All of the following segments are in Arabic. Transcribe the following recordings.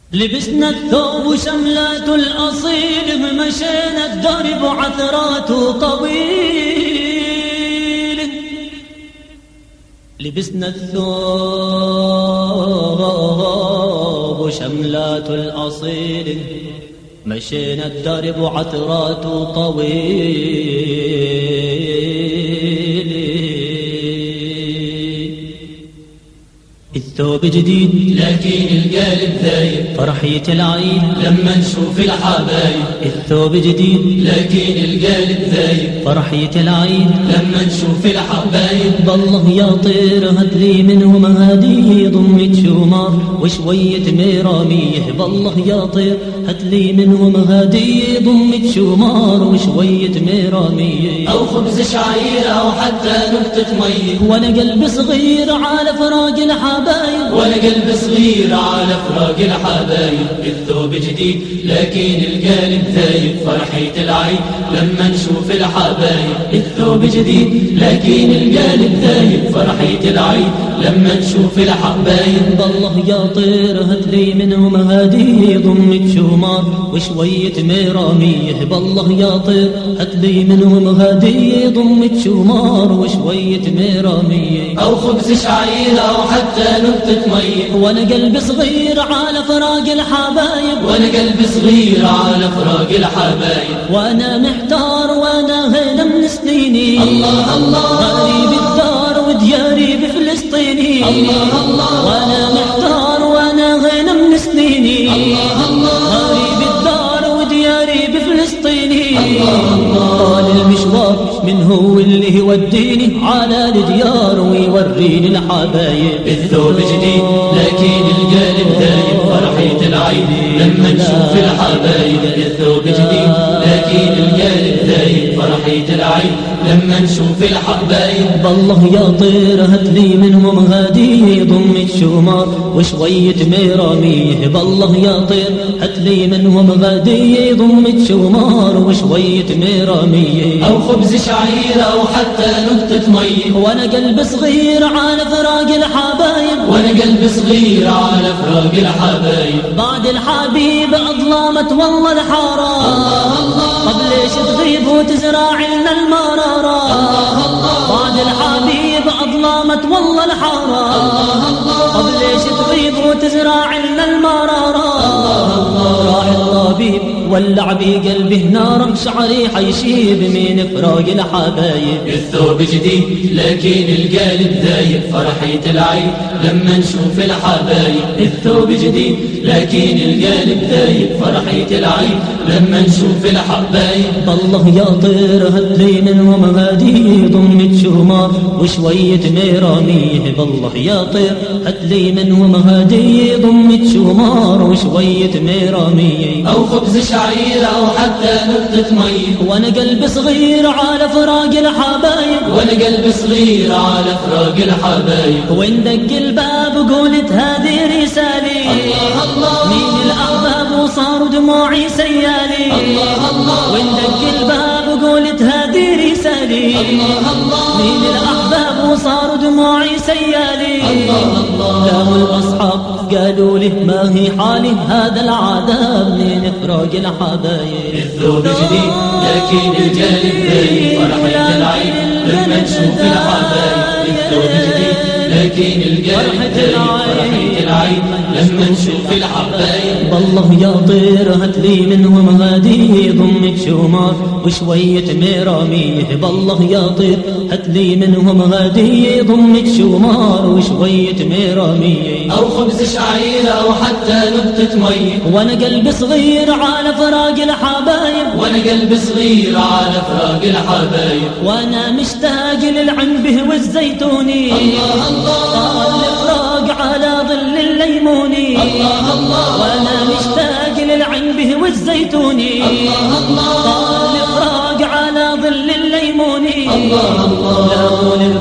لبسنا الثوب وشملات الأصيل، مشينا الدرب وعثرات طويل. لبسنا الثوب وشملات الأصيل، مشينا الدرب وعثرات طويل. الثوب جديد لكن القلب ذايب، فرحية العيد لما نشوف الحبايب. الثوب جديد لكن القلب ذايب، فرحية العيد لما نشوف الحبايب. بالله يا طير هاتلي منهم هدية، ضمة شمار وشوية ميرامية. بالله يا طير هاتلي منهم هدية، ضمة شمار وشوية ميرامية. أو خبز شعير أو حتى نكتة مية. وانا قلب صغير على فراق الحبايب، وانا قلب صغير على فراق الحبايب. الثوب جديد لكن القلب ذايب، فرحية العيد لما نشوف الحبايب. الثوب جديد لكن القلب ذايب، فرحية العيد لما نشوف الحبايب. بالله يا طير هاتلي منهم هدية، ضمة شمار وشوية ميرامية. بالله يا طير هاتلي منهم هدية، ضمة شمار وشوية ميرامية. أو خبز شعير أو حتى نكتة مية. وانا قلب صغير على فراق الحبايب، وانا قلب صغير على فراق الحبايب. وانا محتار وانا هنا من سنيني. الله الله، غريب الدار ودياري بفلسطيني. الله الله، وانا محتار وانا هنا من سنيني. الله الله، غريب الدار ودياري بفلسطيني. الله الله. طال المشوار من هو اللي يوديني على الديار ويوريني الحبايب. الثوب جديد لكن القلب ذايب، فرحية العيد لما نشوف الحبايب. الثوب جديد لكن القلب ذايب، فرحية العيد لما نشوف الحبايب. بالله يا طير هاتلي منهم هدية، ضمة شمار وشوية ميرامية. بالله يا طير هاتلي منهم هدية، ضمة شمار وشوية ميرامية. أو خبز شعير أو حتى نكتة مية. وانا قلب صغير على فراق الحبايب، وانا قلب صغير على فراق الحبايب. بعد الحبيب أظلمت والله الحارة. الله الله، طب ليش تغيب وتزرع لنا المرارة؟ الله الله، بعد الحبيب أظلمت والله الحارة. الله الله، طب ليش تغيب وتزرع لنا المرارة؟ راح الطبيب ولع بقلبه نارا، شعري حيشيب من فراق الحبايب. الثوب جديد لكن القلب ذايب، فرحية العيد لما نشوف الحبايب. الثوب جديد لكن القلب ذايب، فرحية العيد لما نشوف الحبايب. بالله يا طير هاتلي منهم هدية، ضمة شمار وشوية ميرامية. بالله يا طير هاتلي منهم هدية، ضمة شمار وشوية ميرامية. أو خبز شعير أو حتى نكتة مية. وانا قلب صغير على فراق الحبايب، وانا قلب صغير على فراق الحبايب. وين دق الباب قولت هذه رسالي. الله الله، مين الأحباب وصاروا دموعي سيالي. الله الله، وين دق الباب قولت هذه رسالي. الله الله، مين الأحباب وصاروا دموعي سيالي. الله الله. لاموا الأصحاب قالوا له ما هي حالي، هذا العذاب من فراق الحبايب. الثوب جديد لكن القلب ذايب، فرحية العيد لما نشوف الحبايب. الثوب جديد لكن القلب ذايب، فرحية العيد لما نشوف الحبايب. بالله يا طير هاتلي منهم هدية، ضمة شمار وشوية ميرامية. بالله يا طير هاتلي منهم هدية، ضمة شمار وشوية ميرامية. أو خبز شعير أو حتى نكتة مية. وانا قلب صغير على فراق الحبايب، وانا قلب صغير على فراق الحبايب. وانا مشتاق للعنبه والزيتوني. الله الله، طال الفراق على ظل الليموني. الله الله، وانا مشتاق للعنبه والزيتوني. الله الله، طال الفراق على ظل الليموني. الله الله. لاموا للفاقد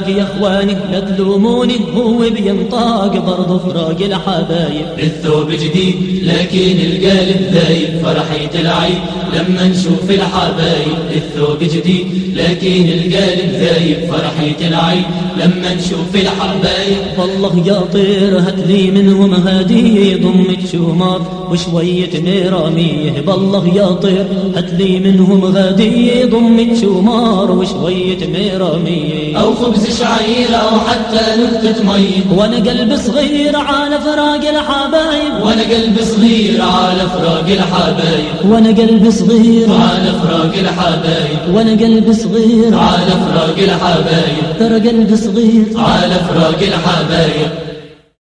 يا اخواني لا تلوموني هو بينطاق برضو فراق الحبايب. الثوب جديد لكن القلب ذايب فرحة العيد لما نشوف الحبايب. الثوب جديد لكن القلب ذايب فرحة العيد لما نشوف الحبايب. والله يا طير هاتلي منهم هدية ضمك شمار وشوية ميراميه. بالله يا طير هاتلي منهم هدية ضمك شمار وشوية ميراميه. أو خبز شعير أو حتى نكتة مي. وانا قلب صغير على فراق الحبايب. وانا قلب صغير على فراق الحبايب. وانا قلب صغير على فراق الحبايب. وانا قلب صغير على فراق الحبايب. ترى قلب صغير على فراق الحبايب.